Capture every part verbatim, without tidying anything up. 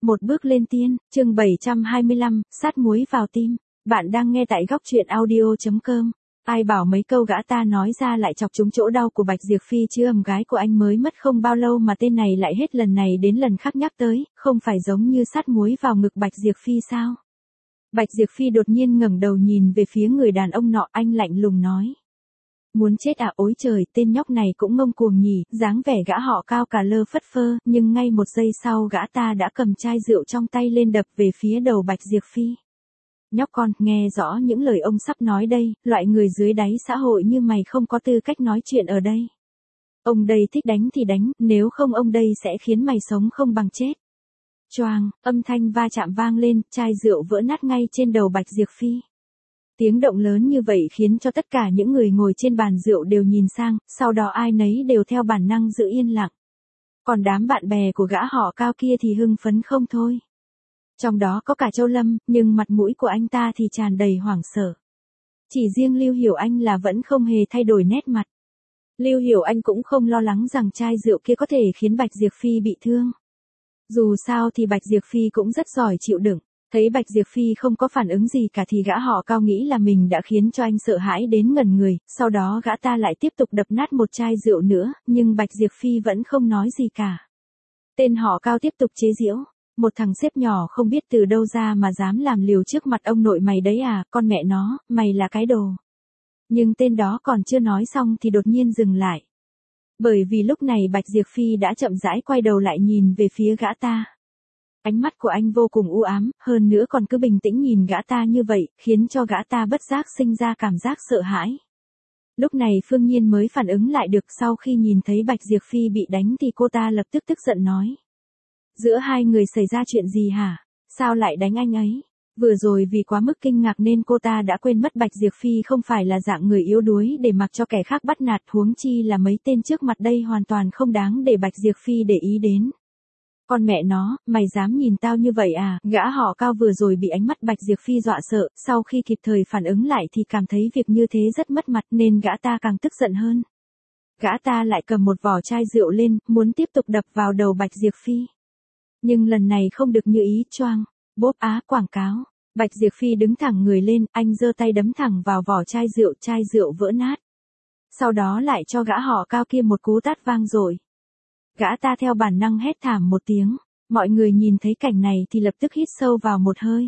Một bước lên tiên, chương bảy trăm hai mươi lăm, sát muối vào tim. Bạn đang nghe tại góc truyện audio chấm com. Ai bảo mấy câu gã ta nói ra lại chọc trúng chỗ đau của Bạch Diệp Phi chứ, ầm gái của anh mới mất không bao lâu mà tên này lại hết lần này đến lần khác nhắc tới, không phải giống như sát muối vào ngực Bạch Diệp Phi sao? Bạch Diệp Phi đột nhiên ngẩng đầu nhìn về phía người đàn ông nọ, anh lạnh lùng nói. Muốn chết à, ối trời, tên nhóc này cũng ngông cuồng nhỉ, dáng vẻ gã họ cao cả lơ phất phơ, nhưng ngay một giây sau gã ta đã cầm chai rượu trong tay lên đập về phía đầu Bạch Diệp Phi. Nhóc con, nghe rõ những lời ông sắp nói đây, loại người dưới đáy xã hội như mày không có tư cách nói chuyện ở đây. Ông đây thích đánh thì đánh, nếu không ông đây sẽ khiến mày sống không bằng chết. Choang, âm thanh va chạm vang lên, chai rượu vỡ nát ngay trên đầu Bạch Diệp Phi. Tiếng động lớn như vậy khiến cho tất cả những người ngồi trên bàn rượu đều nhìn sang, sau đó ai nấy đều theo bản năng giữ yên lặng. Còn đám bạn bè của gã họ cao kia thì hưng phấn không thôi. Trong đó có cả Châu Lâm, nhưng mặt mũi của anh ta thì tràn đầy hoảng sợ. Chỉ riêng Lưu Hiểu Anh là vẫn không hề thay đổi nét mặt. Lưu Hiểu Anh cũng không lo lắng rằng chai rượu kia có thể khiến Bạch Diệp Phi bị thương. Dù sao thì Bạch Diệp Phi cũng rất giỏi chịu đựng. Thấy Bạch Diệp Phi không có phản ứng gì cả thì gã họ cao nghĩ là mình đã khiến cho anh sợ hãi đến ngẩn người, sau đó gã ta lại tiếp tục đập nát một chai rượu nữa, nhưng Bạch Diệp Phi vẫn không nói gì cả. Tên họ cao tiếp tục chế giễu, một thằng xếp nhỏ không biết từ đâu ra mà dám làm liều trước mặt ông nội mày đấy à, con mẹ nó, mày là cái đồ. Nhưng tên đó còn chưa nói xong thì đột nhiên dừng lại. Bởi vì lúc này Bạch Diệp Phi đã chậm rãi quay đầu lại nhìn về phía gã ta. Ánh mắt của anh vô cùng u ám, hơn nữa còn cứ bình tĩnh nhìn gã ta như vậy, khiến cho gã ta bất giác sinh ra cảm giác sợ hãi. Lúc này Phương Nhiên mới phản ứng lại được, sau khi nhìn thấy Bạch Diệp Phi bị đánh thì cô ta lập tức tức giận nói. Giữa hai người xảy ra chuyện gì hả? Sao lại đánh anh ấy? Vừa rồi vì quá mức kinh ngạc nên cô ta đã quên mất Bạch Diệp Phi không phải là dạng người yếu đuối để mặc cho kẻ khác bắt nạt, huống chi là mấy tên trước mặt đây hoàn toàn không đáng để Bạch Diệp Phi để ý đến. Con mẹ nó, mày dám nhìn tao như vậy à? Gã họ cao vừa rồi bị ánh mắt Bạch Diệp Phi dọa sợ, sau khi kịp thời phản ứng lại thì cảm thấy việc như thế rất mất mặt nên gã ta càng tức giận hơn. Gã ta lại cầm một vỏ chai rượu lên, muốn tiếp tục đập vào đầu Bạch Diệp Phi. Nhưng lần này không được như ý, choang, bốp á, quảng cáo. Bạch Diệp Phi đứng thẳng người lên, anh giơ tay đấm thẳng vào vỏ chai rượu, chai rượu vỡ nát. Sau đó lại cho gã họ cao kia một cú tát vang dội. Gã ta theo bản năng hét thảm một tiếng, mọi người nhìn thấy cảnh này thì lập tức hít sâu vào một hơi.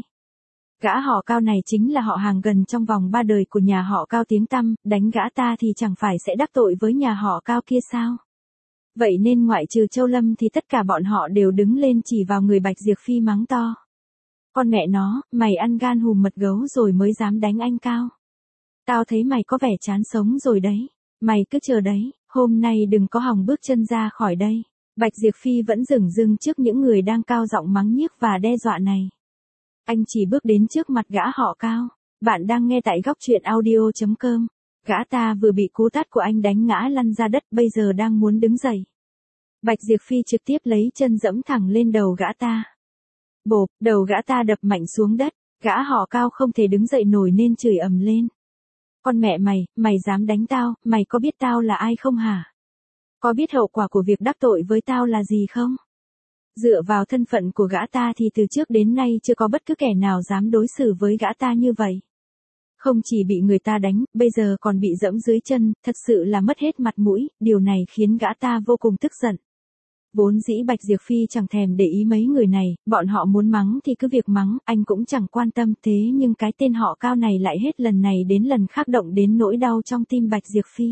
Gã họ cao này chính là họ hàng gần trong vòng ba đời của nhà họ cao tiếng tăm, đánh gã ta thì chẳng phải sẽ đắc tội với nhà họ cao kia sao? Vậy nên ngoại trừ Châu Lâm thì tất cả bọn họ đều đứng lên chỉ vào người Bạch Diệp Phi mắng to. Con mẹ nó, mày ăn gan hùm mật gấu rồi mới dám đánh anh Cao. Tao thấy mày có vẻ chán sống rồi đấy, mày cứ chờ đấy. Hôm nay đừng có hòng bước chân ra khỏi đây. Bạch Diệp Phi vẫn dửng dưng trước những người đang cao giọng mắng nhiếc và đe dọa này. Anh chỉ bước đến trước mặt gã họ Cao. Bạn đang nghe tại góc truyện audio chấm com. Gã ta vừa bị cú tát của anh đánh ngã lăn ra đất, bây giờ đang muốn đứng dậy. Bạch Diệp Phi trực tiếp lấy chân dẫm thẳng lên đầu gã ta. Bộp, đầu gã ta đập mạnh xuống đất. Gã họ Cao không thể đứng dậy nổi nên chửi ầm lên. Con mẹ mày, mày dám đánh tao, mày có biết tao là ai không hả? Có biết hậu quả của việc đắc tội với tao là gì không? Dựa vào thân phận của gã ta thì từ trước đến nay chưa có bất cứ kẻ nào dám đối xử với gã ta như vậy. Không chỉ bị người ta đánh, bây giờ còn bị dẫm dưới chân, thật sự là mất hết mặt mũi, điều này khiến gã ta vô cùng tức giận. Vốn dĩ Bạch Diệp Phi chẳng thèm để ý mấy người này, bọn họ muốn mắng thì cứ việc mắng, anh cũng chẳng quan tâm, thế nhưng cái tên họ Cao này lại hết lần này đến lần khác động đến nỗi đau trong tim Bạch Diệp Phi.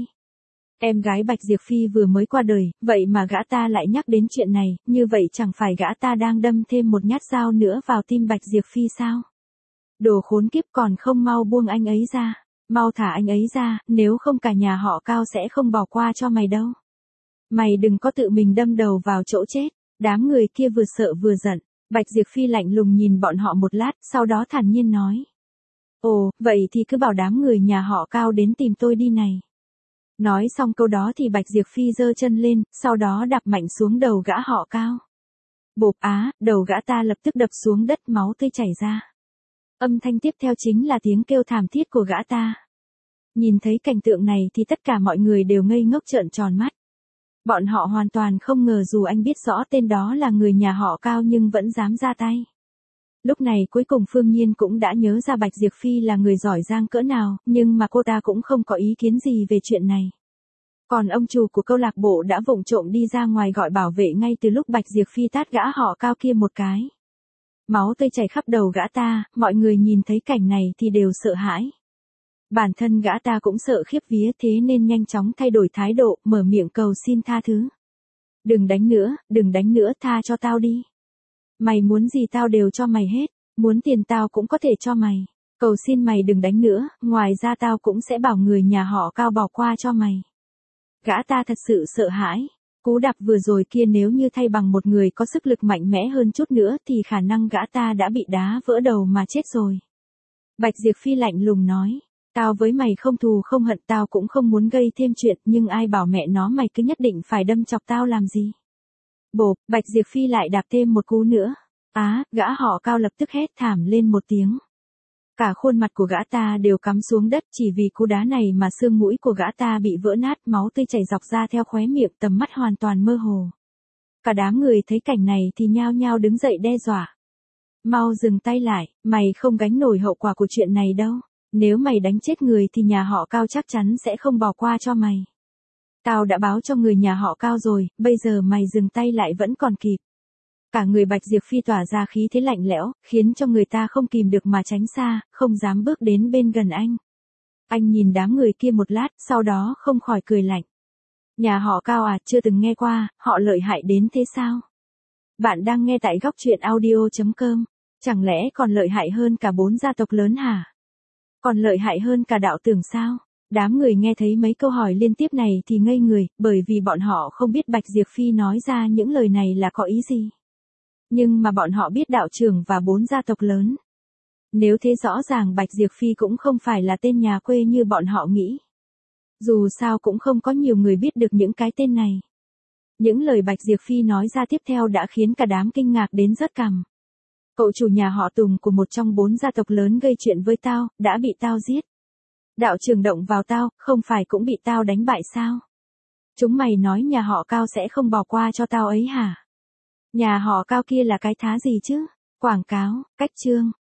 Em gái Bạch Diệp Phi vừa mới qua đời, vậy mà gã ta lại nhắc đến chuyện này, như vậy chẳng phải gã ta đang đâm thêm một nhát dao nữa vào tim Bạch Diệp Phi sao? Đồ khốn kiếp, còn không mau buông anh ấy ra, mau thả anh ấy ra, nếu không cả nhà họ Cao sẽ không bỏ qua cho mày đâu. Mày đừng có tự mình đâm đầu vào chỗ chết. Đám người kia vừa sợ vừa giận. Bạch Diệp Phi lạnh lùng nhìn bọn họ một lát, sau đó thản nhiên nói. Ồ, vậy thì cứ bảo đám người nhà họ Cao đến tìm tôi đi này. Nói xong câu đó thì Bạch Diệp Phi giơ chân lên, sau đó đạp mạnh xuống đầu gã họ Cao. Bộp á, đầu gã ta lập tức đập xuống đất, máu tươi chảy ra. Âm thanh tiếp theo chính là tiếng kêu thảm thiết của gã ta. Nhìn thấy cảnh tượng này thì tất cả mọi người đều ngây ngốc trợn tròn mắt. Bọn họ hoàn toàn không ngờ dù anh biết rõ tên đó là người nhà họ Cao nhưng vẫn dám ra tay. Lúc này cuối cùng Phương Nhiên cũng đã nhớ ra Bạch Diệp Phi là người giỏi giang cỡ nào, nhưng mà cô ta cũng không có ý kiến gì về chuyện này. Còn ông chủ của câu lạc bộ đã vụng trộm đi ra ngoài gọi bảo vệ ngay từ lúc Bạch Diệp Phi tát gã họ Cao kia một cái. Máu tươi chảy khắp đầu gã ta, mọi người nhìn thấy cảnh này thì đều sợ hãi. Bản thân gã ta cũng sợ khiếp vía thế nên nhanh chóng thay đổi thái độ, mở miệng cầu xin tha thứ. Đừng đánh nữa, đừng đánh nữa, tha cho tao đi. Mày muốn gì tao đều cho mày hết, muốn tiền tao cũng có thể cho mày. Cầu xin mày đừng đánh nữa, ngoài ra tao cũng sẽ bảo người nhà họ Cao bỏ qua cho mày. Gã ta thật sự sợ hãi. Cú đạp vừa rồi kia nếu như thay bằng một người có sức lực mạnh mẽ hơn chút nữa thì khả năng gã ta đã bị đá vỡ đầu mà chết rồi. Bạch Diệp Phi lạnh lùng nói. Tao với mày không thù không hận, tao cũng không muốn gây thêm chuyện, nhưng ai bảo mẹ nó mày cứ nhất định phải đâm chọc tao làm gì. Bộp, Bạch Diệp Phi lại đạp thêm một cú nữa. Á, gã họ Cao lập tức hét thảm lên một tiếng. Cả khuôn mặt của gã ta đều cắm xuống đất, chỉ vì cú đá này mà xương mũi của gã ta bị vỡ nát, máu tươi chảy dọc ra theo khóe miệng, tầm mắt hoàn toàn mơ hồ. Cả đám người thấy cảnh này thì nhao nhao đứng dậy đe dọa. Mau dừng tay lại, mày không gánh nổi hậu quả của chuyện này đâu. Nếu mày đánh chết người thì nhà họ Cao chắc chắn sẽ không bỏ qua cho mày. Tao đã báo cho người nhà họ Cao rồi, bây giờ mày dừng tay lại vẫn còn kịp. Cả người Bạch Diệp Phi tỏa ra khí thế lạnh lẽo, khiến cho người ta không kìm được mà tránh xa, không dám bước đến bên gần anh. Anh nhìn đám người kia một lát, sau đó không khỏi cười lạnh. Nhà họ Cao à, chưa từng nghe qua, họ lợi hại đến thế sao? Bạn đang nghe tại góc truyện audio chấm com. Chẳng lẽ còn lợi hại hơn cả bốn gia tộc lớn hả? Còn lợi hại hơn cả đạo tưởng sao? Đám người nghe thấy mấy câu hỏi liên tiếp này thì ngây người, bởi vì bọn họ không biết Bạch Diệp Phi nói ra những lời này là có ý gì. Nhưng mà bọn họ biết đạo trưởng và bốn gia tộc lớn. Nếu thế rõ ràng Bạch Diệp Phi cũng không phải là tên nhà quê như bọn họ nghĩ. Dù sao cũng không có nhiều người biết được những cái tên này. Những lời Bạch Diệp Phi nói ra tiếp theo đã khiến cả đám kinh ngạc đến rớt cằm. Cậu chủ nhà họ Tùng của một trong bốn gia tộc lớn gây chuyện với tao, đã bị tao giết. Đạo trưởng động vào tao, không phải cũng bị tao đánh bại sao? Chúng mày nói nhà họ Cao sẽ không bỏ qua cho tao ấy hả? Nhà họ Cao kia là cái thá gì chứ? Quảng cáo, cách chương.